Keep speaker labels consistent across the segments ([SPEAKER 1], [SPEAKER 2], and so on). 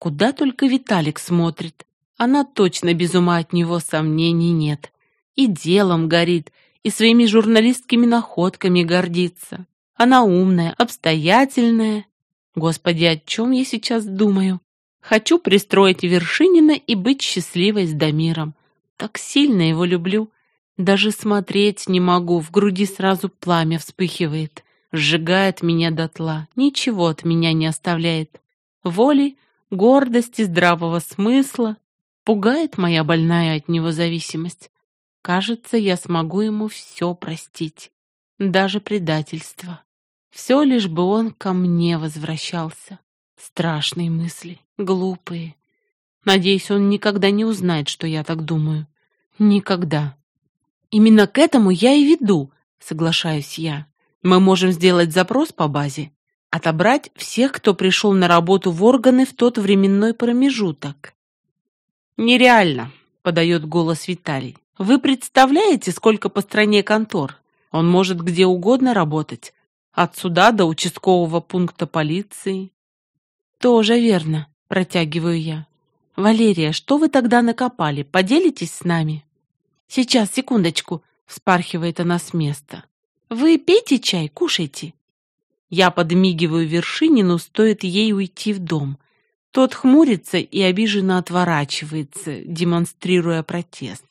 [SPEAKER 1] Куда только Виталик смотрит. Она точно без ума от него, сомнений нет. И делом горит, и своими журналистскими находками гордится. Она умная, обстоятельная. Господи, о чем я сейчас думаю? Хочу пристроить Вершинина и быть счастливой с Дамиром. Так сильно его люблю. Даже смотреть не могу, в груди сразу пламя вспыхивает. Сжигает меня дотла, ничего от меня не оставляет. Воли, гордости, здравого смысла. Пугает моя больная от него зависимость. Кажется, я смогу ему все простить. Даже предательство. Все лишь бы он ко мне возвращался. Страшные мысли, глупые. Надеюсь, он никогда не узнает, что я так думаю. Никогда. Именно к этому я и веду, соглашаюсь я. Мы можем сделать запрос по базе, отобрать всех, кто пришел на работу в органы в тот временной промежуток. Нереально, подает голос Виталий. Вы представляете, сколько по стране контор? Он может где угодно работать. От суда до участкового пункта полиции. Тоже верно, протягиваю я. Валерия, что вы тогда накопали? Поделитесь с нами? Сейчас, секундочку, вспархивает она с места. Вы пейте чай, кушайте. Я подмигиваю Вершинину, стоит ей уйти в дом. Тот хмурится и обиженно отворачивается, демонстрируя протест.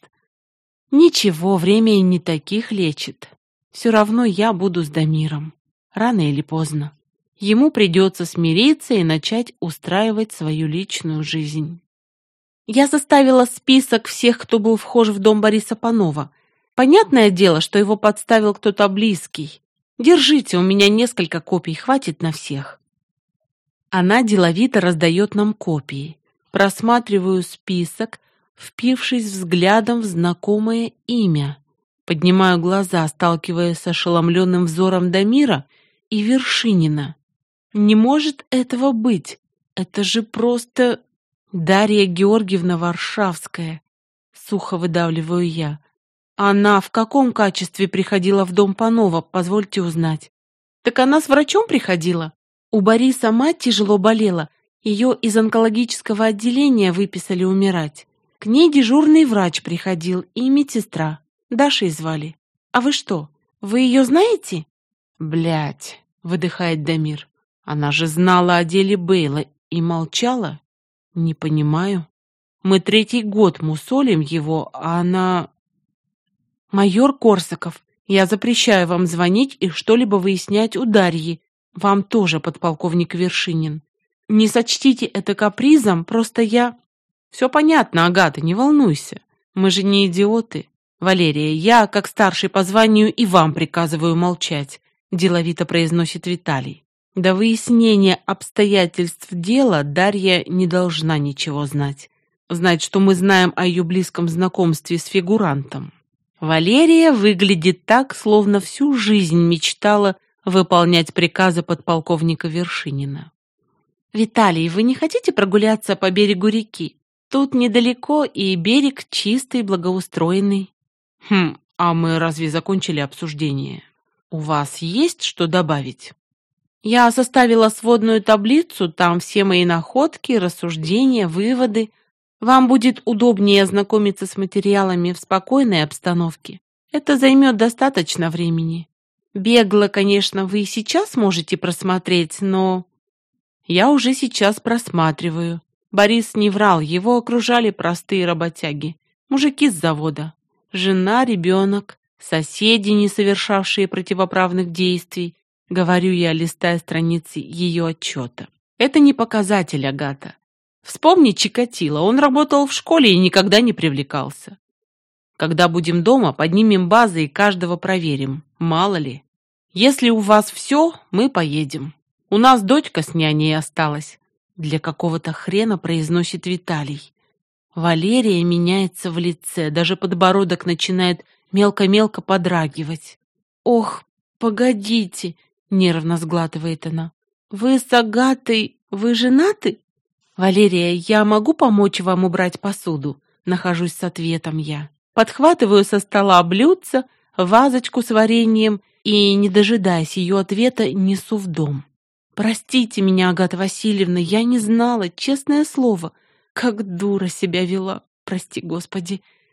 [SPEAKER 1] Ничего, время и не таких лечит. Все равно я буду с Дамиром. Рано или поздно. Ему придется смириться и начать устраивать свою личную жизнь. Я составила список всех, кто был вхож в дом Бориса Панова. Понятное дело, что его подставил кто-то близкий. Держите, у меня несколько копий, хватит на всех. Она деловито раздает нам копии. Просматриваю список, впившись взглядом в знакомое имя. Поднимаю глаза, сталкиваясь с ошеломленным взором Дамира и Вершинина. Не может этого быть. Это же просто Дарья Георгиевна Варшавская. Сухо выдавливаю я. Она в каком качестве приходила в дом Панова, позвольте узнать? Так она с врачом приходила? У Бориса мать тяжело болела. Ее из онкологического отделения выписали умирать. К ней дежурный врач приходил и медсестра. Дашей звали. А вы что, вы ее знаете? Блядь, выдыхает Дамир. Она же знала о деле Бейла и молчала? Не понимаю. Мы 3-й год мусолим его, а она... Майор Корсаков, я запрещаю вам звонить и что-либо выяснять у Дарьи. Вам тоже, подполковник Вершинин. Не сочтите это капризом, просто я... Все понятно, Агата, не волнуйся. Мы же не идиоты. Валерия, я, как старший по званию, и вам приказываю молчать, деловито произносит Виталий. До выяснения обстоятельств дела Дарья не должна ничего знать. Знать, что мы знаем о ее близком знакомстве с фигурантом. Валерия выглядит так, словно всю жизнь мечтала выполнять приказы подполковника Вершинина. «Виталий, вы не хотите прогуляться по берегу реки? Тут недалеко и берег чистый, благоустроенный». А мы разве закончили обсуждение? У вас есть что добавить? Я составила сводную таблицу, там все мои находки, рассуждения, выводы. Вам будет удобнее ознакомиться с материалами в спокойной обстановке. Это займет достаточно времени. Бегло, конечно, вы и сейчас можете просмотреть, но... Я уже сейчас просматриваю. Борис не врал, его окружали простые работяги. Мужики с завода. Жена, ребенок, соседи, не совершавшие противоправных действий. Говорю я, листая страницы ее отчета. Это не показатель, Агата. Вспомни Чикатило, он работал в школе и никогда не привлекался. Когда будем дома, поднимем базы и каждого проверим. Мало ли. Если у вас все, мы поедем. У нас дочка с няней осталась. Для какого-то хрена произносит Виталий. Валерия меняется в лице, даже подбородок начинает мелко-мелко подрагивать. Ох, погодите, нервно сглатывает она. Вы с Агатой, вы женаты? Валерия, я могу помочь вам убрать посуду? Нахожусь с ответом я. Подхватываю со стола блюдце, вазочку с вареньем и, не дожидаясь ее ответа, несу в дом. Простите меня, Агата Васильевна, я не знала, честное слово. Как дура себя вела, прости господи.